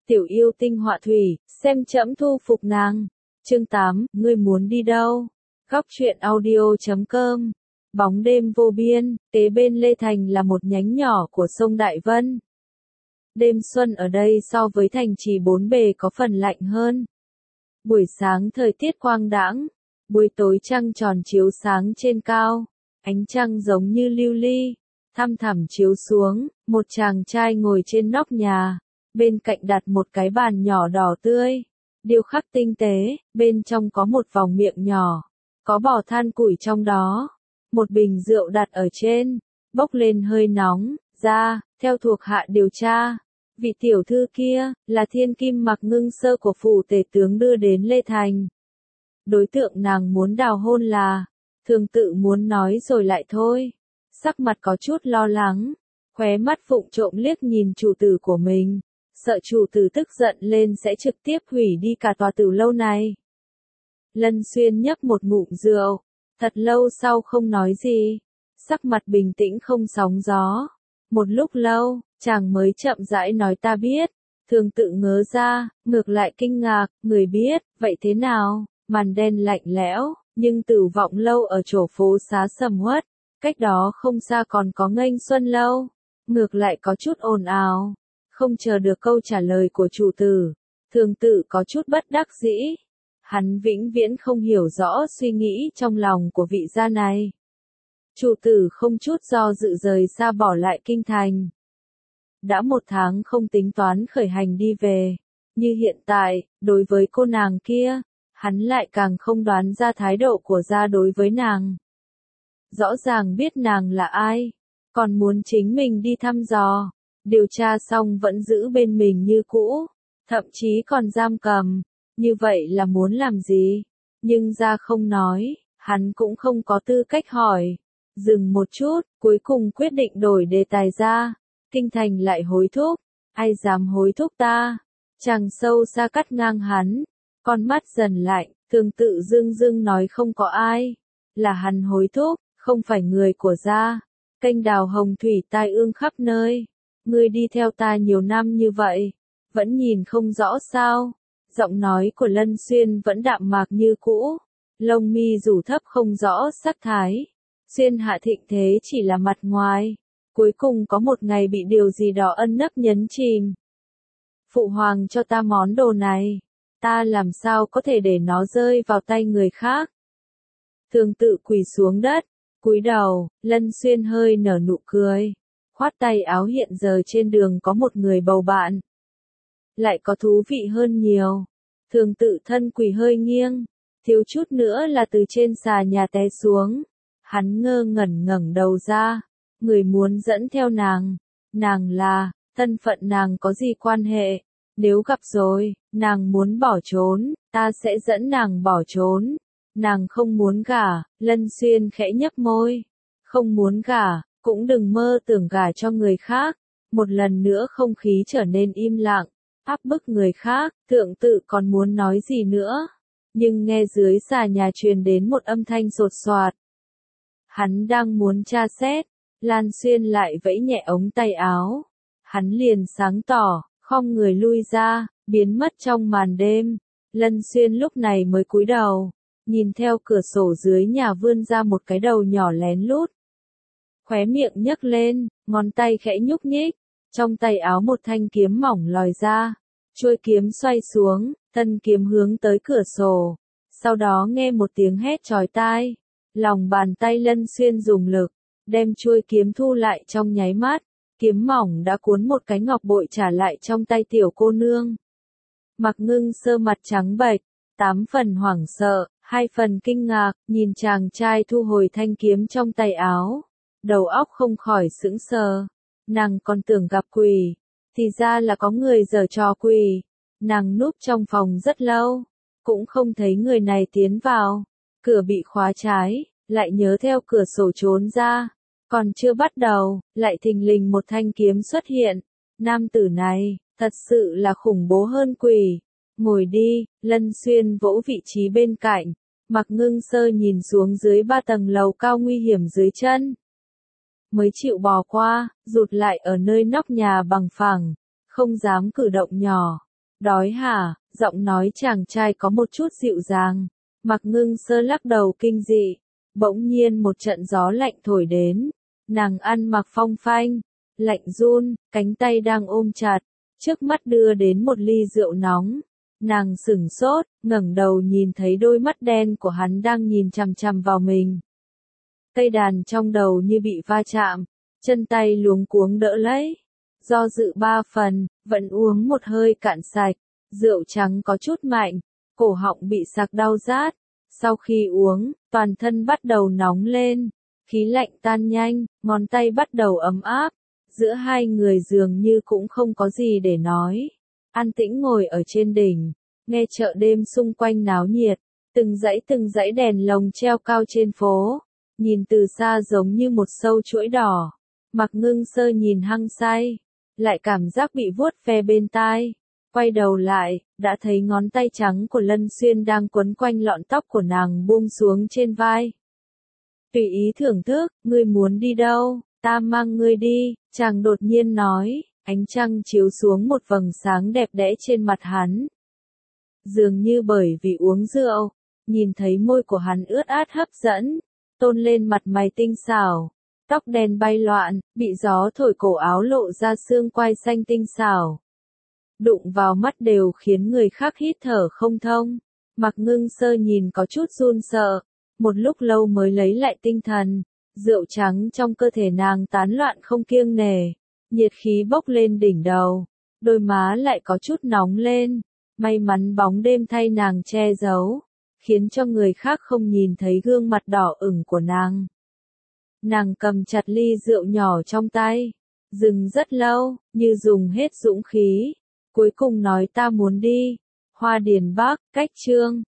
Tiểu yêu tinh họa thủy, xem trẫm thu phục nàng. Chương 8, ngươi muốn đi đâu? Góc truyện audio.com. Bóng đêm vô biên, kế bên Lê Thành là một nhánh nhỏ của sông Đại Vân. Đêm xuân ở đây so với thành trì bốn bề có phần lạnh hơn. Buổi sáng thời tiết quang đãng, buổi tối trăng tròn chiếu sáng trên cao, ánh trăng giống như lưu ly, thăm thẳm chiếu xuống, một chàng trai ngồi trên nóc nhà, bên cạnh đặt một cái bàn nhỏ đỏ tươi, điêu khắc tinh tế, bên trong có một vòng miệng nhỏ, có bò than củi trong đó, một bình rượu đặt ở trên, bốc lên hơi nóng, ra, theo thuộc hạ điều tra. Vị tiểu thư kia, là thiên kim Mạc Ngưng Sơ của phủ tể tướng đưa đến Lê Thành. Đối tượng nàng muốn đào hôn là, thường tự muốn nói rồi lại thôi. Sắc mặt có chút lo lắng, khóe mắt phụng trộm liếc nhìn chủ tử của mình, sợ chủ tử tức giận lên sẽ trực tiếp hủy đi cả tòa tử lâu này. Lân Xuyên nhấp một ngụm rượu, thật lâu sau không nói gì, sắc mặt bình tĩnh không sóng gió. Một lúc lâu, chàng mới chậm rãi nói ta biết, thường tự ngớ ra, ngược lại kinh ngạc, người biết, vậy thế nào, màn đen lạnh lẽo, nhưng Tử Vọng lâu ở chỗ phố xá sầm uất, cách đó không xa còn có Nghênh Xuân lâu, ngược lại có chút ồn ào, không chờ được câu trả lời của chủ tử, thường tự có chút bất đắc dĩ, hắn vĩnh viễn không hiểu rõ suy nghĩ trong lòng của vị gia này. Chủ tử không chút do dự rời xa bỏ lại kinh thành. Đã 1 tháng không tính toán khởi hành đi về, như hiện tại, đối với cô nàng kia, hắn lại càng không đoán ra thái độ của gia đối với nàng. Rõ ràng biết nàng là ai, còn muốn chính mình đi thăm dò, điều tra xong vẫn giữ bên mình như cũ, thậm chí còn giam cầm, như vậy là muốn làm gì? Nhưng gia không nói, hắn cũng không có tư cách hỏi. Dừng một chút, cuối cùng quyết định đổi đề tài ra. Kinh thành lại hối thúc, ai dám hối thúc ta? Chàng sâu xa cắt ngang hắn, con mắt dần lạnh, thường tự dưng dưng nói không có ai. Là hắn hối thúc, không phải người của gia. Kênh đào hồng thủy tai ương khắp nơi. Ngươi đi theo ta nhiều năm như vậy, vẫn nhìn không rõ sao? Giọng nói của Lân Xuyên vẫn đạm mạc như cũ, lông mi rủ thấp không rõ sắc thái. Xuyên hạ thịnh thế chỉ là mặt ngoài, cuối cùng có một ngày bị điều gì đó ân nấp nhấn chìm. Phụ hoàng cho ta món đồ này, ta làm sao có thể để nó rơi vào tay người khác. Thường tự quỳ xuống đất, cúi đầu, Lân Xuyên hơi nở nụ cười, khoát tay áo hiện giờ trên đường có một người bầu bạn. Lại có thú vị hơn nhiều, thường tự thân quỳ hơi nghiêng, thiếu chút nữa là từ trên xà nhà té xuống. Hắn ngơ ngẩn ngẩng đầu ra, người muốn dẫn theo nàng là, thân phận nàng có gì quan hệ, nếu gặp rồi, nàng muốn bỏ trốn, ta sẽ dẫn nàng bỏ trốn, nàng không muốn gả, Lân Xuyên khẽ nhấp môi, không muốn gả, cũng đừng mơ tưởng gả cho người khác, một lần nữa không khí trở nên im lặng, áp bức người khác, thượng tự còn muốn nói gì nữa, nhưng nghe dưới xà nhà truyền đến một âm thanh sột soạt. Hắn đang muốn tra xét, Lan Xuyên lại vẫy nhẹ ống tay áo. Hắn liền sáng tỏ, khom người lui ra, biến mất trong màn đêm. Lân Xuyên lúc này mới cúi đầu, nhìn theo cửa sổ dưới nhà vươn ra một cái đầu nhỏ lén lút. Khóe miệng nhấc lên, ngón tay khẽ nhúc nhích, trong tay áo một thanh kiếm mỏng lòi ra. Chuôi kiếm xoay xuống, thân kiếm hướng tới cửa sổ. Sau đó nghe một tiếng hét chói tai. Lòng bàn tay Lân Xuyên dùng lực, đem chuôi kiếm thu lại trong nháy mắt, kiếm mỏng đã cuốn một cái ngọc bội trả lại trong tay tiểu cô nương. Mạc Ngưng Sơ mặt trắng bệch, 8 phần hoảng sợ, 2 phần kinh ngạc, nhìn chàng trai thu hồi thanh kiếm trong tay áo, đầu óc không khỏi sững sờ. Nàng còn tưởng gặp quỷ, thì ra là có người giở trò quỷ. Nàng núp trong phòng rất lâu, cũng không thấy người này tiến vào. Cửa bị khóa trái, lại nhớ theo cửa sổ trốn ra, còn chưa bắt đầu, lại thình lình một thanh kiếm xuất hiện. Nam tử này, thật sự là khủng bố hơn quỷ. Ngồi đi, Lân Xuyên vỗ vị trí bên cạnh, Mạc Ngưng Sơ nhìn xuống dưới 3 tầng lầu cao nguy hiểm dưới chân. Mới chịu bò qua, rụt lại ở nơi nóc nhà bằng phẳng, không dám cử động nhỏ. Đói hả? Giọng nói chàng trai có một chút dịu dàng. Mạc Ngưng Sơ lắc đầu kinh dị. Bỗng nhiên một trận gió lạnh thổi đến. Nàng ăn mặc phong phanh, lạnh run, cánh tay đang ôm chặt. Trước mắt đưa đến một ly rượu nóng. Nàng sửng sốt, ngẩng đầu nhìn thấy đôi mắt đen của hắn đang nhìn chằm chằm vào mình. Cây đàn trong đầu như bị va chạm, chân tay luống cuống đỡ lấy. Do dự 3 phần, vẫn uống một hơi cạn sạch. Rượu trắng có chút mạnh, cổ họng bị sặc đau rát. Sau khi uống, toàn thân bắt đầu nóng lên, khí lạnh tan nhanh, ngón tay bắt đầu ấm áp. Giữa hai người dường như cũng không có gì để nói. An tĩnh ngồi ở trên đỉnh, nghe chợ đêm xung quanh náo nhiệt, từng dãy đèn lồng treo cao trên phố, nhìn từ xa giống như một sâu chuỗi đỏ. Mạc Ngưng Sơ nhìn hăng say, lại cảm giác bị vuốt ve bên tai. Quay đầu lại, đã thấy ngón tay trắng của Lân Xuyên đang quấn quanh lọn tóc của nàng buông xuống trên vai. Tùy ý thưởng thức, ngươi muốn đi đâu, ta mang ngươi đi, chàng đột nhiên nói, ánh trăng chiếu xuống một vầng sáng đẹp đẽ trên mặt hắn. Dường như bởi vì uống rượu, nhìn thấy môi của hắn ướt át hấp dẫn, tôn lên mặt mày tinh xảo, tóc đen bay loạn, bị gió thổi cổ áo lộ ra xương quai xanh tinh xảo. Đụng vào mắt đều khiến người khác hít thở không thông. Mạc Ngưng Sơ nhìn có chút run sợ, một lúc lâu mới lấy lại tinh thần. Rượu trắng trong cơ thể nàng tán loạn không kiêng nể, nhiệt khí bốc lên đỉnh đầu, đôi má lại có chút nóng lên. May mắn bóng đêm thay nàng che giấu, khiến cho người khác không nhìn thấy gương mặt đỏ ửng của nàng. Nàng cầm chặt ly rượu nhỏ trong tay, dừng rất lâu, như dùng hết dũng khí. Cuối cùng nói ta muốn đi. Hoa Điền Bắc, cách chương